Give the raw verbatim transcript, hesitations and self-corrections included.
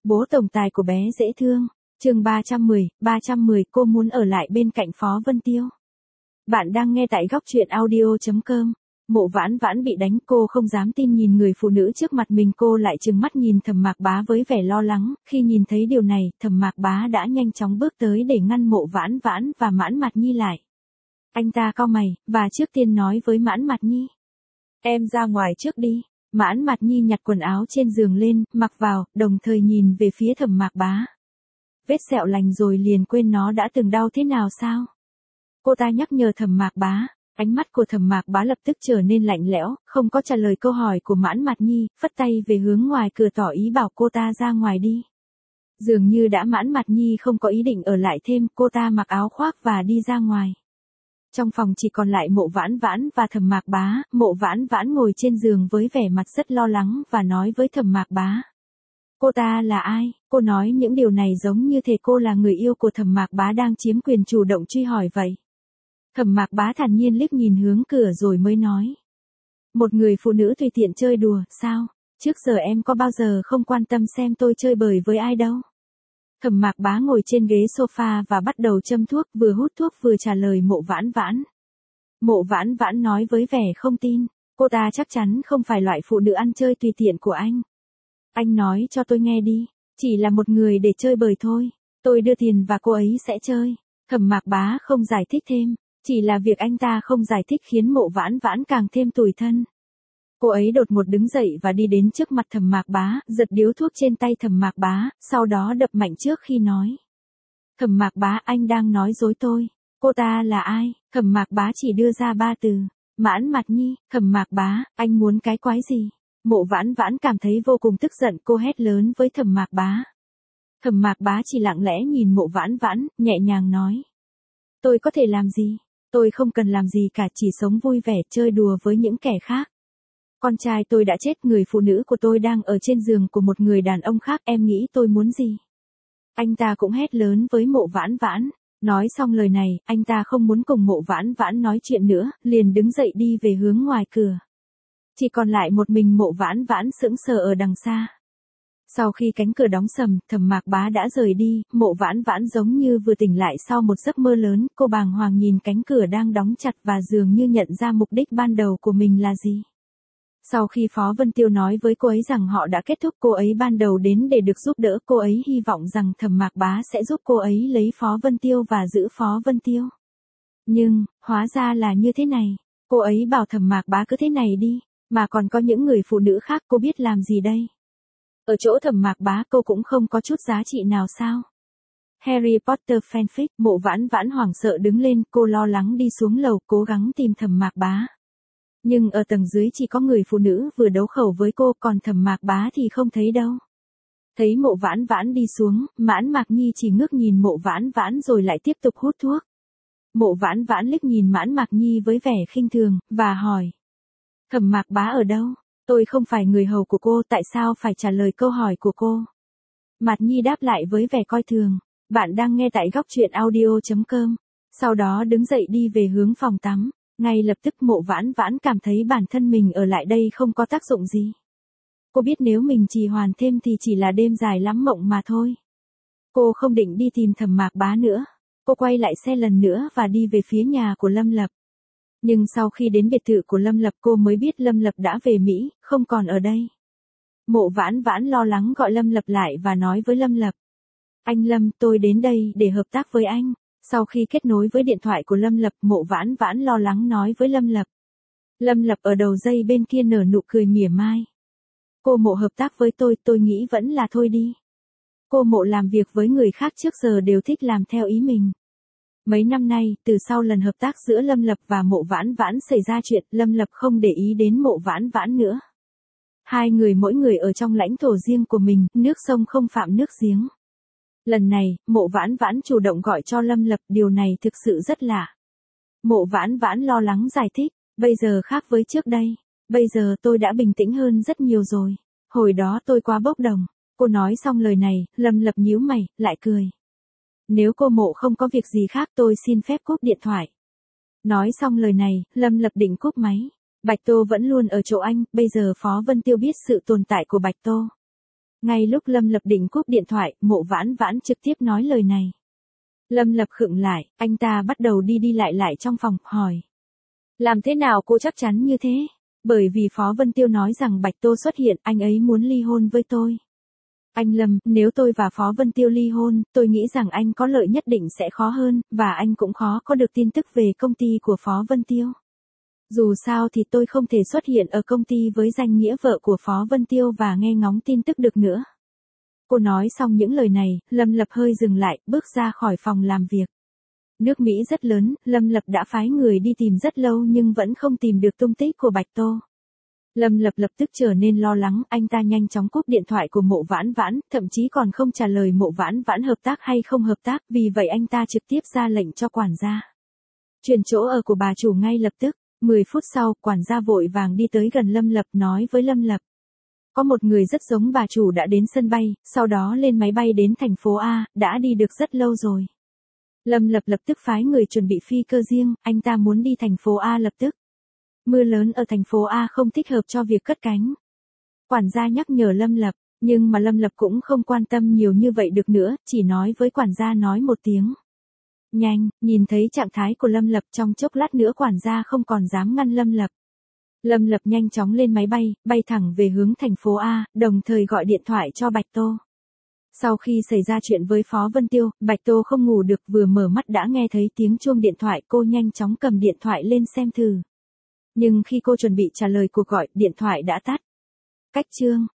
Bố tổng tài của bé dễ thương. Chương ba trăm mười, ba trăm mười cô muốn ở lại bên cạnh Phó Vân Tiêu. Bạn đang nghe tại góc truyện audio chấm com. Mộ Vãn Vãn bị đánh, cô không dám tin nhìn người phụ nữ trước mặt mình, cô lại trừng mắt nhìn Thẩm Mạc Bá với vẻ lo lắng. Khi nhìn thấy điều này, Thẩm Mạc Bá đã nhanh chóng bước tới để ngăn Mộ Vãn Vãn và Mãn Mạt Nhi lại. Anh ta cau mày, và trước tiên nói với Mãn Mạt Nhi. Em ra ngoài trước đi. Mãn Mạt Nhi nhặt quần áo trên giường lên, mặc vào, đồng thời nhìn về phía Thẩm Mạc Bá. Vết sẹo lành rồi liền quên nó đã từng đau thế nào sao? Cô ta nhắc nhở Thẩm Mạc Bá. Ánh mắt của Thẩm Mạc Bá lập tức trở nên lạnh lẽo, không có trả lời câu hỏi của Mãn Mạt Nhi, phất tay về hướng ngoài cửa tỏ ý bảo cô ta ra ngoài đi. Dường như đã Mãn Mạt Nhi không có ý định ở lại thêm, cô ta mặc áo khoác và đi ra ngoài. Trong phòng chỉ còn lại Mộ Vãn Vãn và Thẩm Mạc Bá. Mộ Vãn Vãn ngồi trên giường với vẻ mặt rất lo lắng và nói với Thẩm Mạc Bá. Cô ta là ai? Cô nói những điều này giống như thể cô là người yêu của Thẩm Mạc Bá đang chiếm quyền chủ động truy hỏi vậy. Thẩm Mạc Bá thản nhiên liếc nhìn hướng cửa rồi mới nói. Một người phụ nữ tùy tiện chơi đùa, sao? Trước giờ em có bao giờ không quan tâm xem tôi chơi bời với ai đâu. Thẩm Mạc Bá ngồi trên ghế sofa và bắt đầu châm thuốc, vừa hút thuốc vừa trả lời Mộ Vãn Vãn. Mộ Vãn Vãn nói với vẻ không tin, cô ta chắc chắn không phải loại phụ nữ ăn chơi tùy tiện của anh. Anh nói cho tôi nghe đi, chỉ là một người để chơi bời thôi, tôi đưa tiền và cô ấy sẽ chơi. Thẩm Mạc Bá không giải thích thêm, chỉ là việc anh ta không giải thích khiến Mộ Vãn Vãn càng thêm tủi thân. Cô ấy đột ngột đứng dậy và đi đến trước mặt Thẩm Mạc Bá, giật điếu thuốc trên tay Thẩm Mạc Bá, sau đó đập mạnh trước khi nói. Thẩm Mạc Bá, anh đang nói dối tôi. Cô ta là ai? Thẩm Mạc Bá chỉ đưa ra ba từ. Mãn Mạt Nhi. Thẩm Mạc Bá, anh muốn cái quái gì? Mộ Vãn Vãn cảm thấy vô cùng tức giận, cô hét lớn với Thẩm Mạc Bá. Thẩm Mạc Bá chỉ lặng lẽ nhìn Mộ Vãn Vãn, nhẹ nhàng nói. Tôi có thể làm gì? Tôi không cần làm gì cả, chỉ sống vui vẻ chơi đùa với những kẻ khác. Con trai tôi đã chết, người phụ nữ của tôi đang ở trên giường của một người đàn ông khác, em nghĩ tôi muốn gì? Anh ta cũng hét lớn với Mộ Vãn Vãn. Nói xong lời này, anh ta không muốn cùng Mộ Vãn Vãn nói chuyện nữa, liền đứng dậy đi về hướng ngoài cửa. Chỉ còn lại một mình Mộ Vãn Vãn sững sờ ở đằng xa. Sau khi cánh cửa đóng sầm, Thẩm Mạc Bá đã rời đi, Mộ Vãn Vãn giống như vừa tỉnh lại sau một giấc mơ lớn, cô bàng hoàng nhìn cánh cửa đang đóng chặt và dường như nhận ra mục đích ban đầu của mình là gì. Sau khi Phó Vân Tiêu nói với cô ấy rằng họ đã kết thúc, cô ấy ban đầu đến để được giúp đỡ, cô ấy hy vọng rằng Thẩm Mạc Bá sẽ giúp cô ấy lấy Phó Vân Tiêu và giữ Phó Vân Tiêu. Nhưng, hóa ra là như thế này, cô ấy bảo Thẩm Mạc Bá cứ thế này đi, mà còn có những người phụ nữ khác, cô biết làm gì đây? Ở chỗ Thẩm Mạc Bá cô cũng không có chút giá trị nào sao? Harry Potter fanfic. Mộ Vãn Vãn hoảng sợ đứng lên, cô lo lắng đi xuống lầu, cố gắng tìm Thẩm Mạc Bá. Nhưng ở tầng dưới chỉ có người phụ nữ vừa đấu khẩu với cô, còn Thẩm Mạc Bá thì không thấy đâu. Thấy Mộ Vãn Vãn đi xuống, Mãn Mạc Nhi chỉ ngước nhìn Mộ Vãn Vãn rồi lại tiếp tục hút thuốc. Mộ Vãn Vãn liếc nhìn Mãn Mạc Nhi với vẻ khinh thường, và hỏi. Thẩm Mạc Bá ở đâu? Tôi không phải người hầu của cô, tại sao phải trả lời câu hỏi của cô? Mạt Nhi đáp lại với vẻ coi thường. Bạn đang nghe tại góc truyện audio chấm com. Sau đó đứng dậy đi về hướng phòng tắm. Ngay lập tức Mộ Vãn Vãn cảm thấy bản thân mình ở lại đây không có tác dụng gì. Cô biết nếu mình trì hoãn thêm thì chỉ là đêm dài lắm mộng mà thôi. Cô không định đi tìm Thẩm Mạc Bá nữa. Cô quay lại xe lần nữa và đi về phía nhà của Lâm Lập. Nhưng sau khi đến biệt thự của Lâm Lập cô mới biết Lâm Lập đã về Mỹ, không còn ở đây. Mộ Vãn Vãn lo lắng gọi Lâm Lập lại và nói với Lâm Lập. Anh Lâm, tôi đến đây để hợp tác với anh. Sau khi kết nối với điện thoại của Lâm Lập, Mộ Vãn Vãn lo lắng nói với Lâm Lập. Lâm Lập ở đầu dây bên kia nở nụ cười mỉa mai. Cô Mộ hợp tác với tôi, tôi nghĩ vẫn là thôi đi. Cô Mộ làm việc với người khác trước giờ đều thích làm theo ý mình. Mấy năm nay, từ sau lần hợp tác giữa Lâm Lập và Mộ Vãn Vãn xảy ra chuyện, Lâm Lập không để ý đến Mộ Vãn Vãn nữa. Hai người mỗi người ở trong lãnh thổ riêng của mình, nước sông không phạm nước giếng. Lần này, Mộ Vãn Vãn chủ động gọi cho Lâm Lập, điều này thực sự rất lạ. Mộ Vãn Vãn lo lắng giải thích, bây giờ khác với trước đây. Bây giờ tôi đã bình tĩnh hơn rất nhiều rồi. Hồi đó tôi quá bốc đồng. Cô nói xong lời này, Lâm Lập nhíu mày, lại cười. Nếu cô Mộ không có việc gì khác tôi xin phép cúp điện thoại. Nói xong lời này, Lâm Lập định cúp máy. Bạch Tô vẫn luôn ở chỗ anh, bây giờ Phó Vân Tiêu biết sự tồn tại của Bạch Tô. Ngay lúc Lâm Lập định cúp điện thoại, Mộ Vãn Vãn trực tiếp nói lời này. Lâm Lập khựng lại, anh ta bắt đầu đi đi lại lại trong phòng, hỏi. Làm thế nào cô chắc chắn như thế? Bởi vì Phó Vân Tiêu nói rằng Bạch Tô xuất hiện, anh ấy muốn ly hôn với tôi. Anh Lâm, nếu tôi và Phó Vân Tiêu ly hôn, tôi nghĩ rằng anh có lợi nhất định sẽ khó hơn, và anh cũng khó có được tin tức về công ty của Phó Vân Tiêu. Dù sao thì tôi không thể xuất hiện ở công ty với danh nghĩa vợ của Phó Vân Tiêu và nghe ngóng tin tức được nữa. Cô nói xong những lời này, Lâm Lập hơi dừng lại, bước ra khỏi phòng làm việc. Nước Mỹ rất lớn, Lâm Lập đã phái người đi tìm rất lâu nhưng vẫn không tìm được tung tích của Bạch Tô. Lâm Lập lập tức trở nên lo lắng, anh ta nhanh chóng cúp điện thoại của Mộ Vãn Vãn, thậm chí còn không trả lời Mộ Vãn Vãn hợp tác hay không hợp tác, vì vậy anh ta trực tiếp ra lệnh cho quản gia chuyển chỗ ở của bà chủ ngay lập tức. mười phút sau, quản gia vội vàng đi tới gần Lâm Lập nói với Lâm Lập. Có một người rất giống bà chủ đã đến sân bay, sau đó lên máy bay đến thành phố A, đã đi được rất lâu rồi. Lâm Lập lập tức phái người chuẩn bị phi cơ riêng, anh ta muốn đi thành phố A lập tức. Mưa lớn ở thành phố A không thích hợp cho việc cất cánh. Quản gia nhắc nhở Lâm Lập, nhưng mà Lâm Lập cũng không quan tâm nhiều như vậy được nữa, chỉ nói với quản gia nói một tiếng. Nhanh, nhìn thấy trạng thái của Lâm Lập trong chốc lát nữa quản gia không còn dám ngăn Lâm Lập. Lâm Lập nhanh chóng lên máy bay, bay thẳng về hướng thành phố A, đồng thời gọi điện thoại cho Bạch Tô. Sau khi xảy ra chuyện với Phó Vân Tiêu, Bạch Tô không ngủ được, vừa mở mắt đã nghe thấy tiếng chuông điện thoại, cô nhanh chóng cầm điện thoại lên xem thử. Nhưng khi cô chuẩn bị trả lời cuộc gọi, điện thoại đã tắt. Cách chương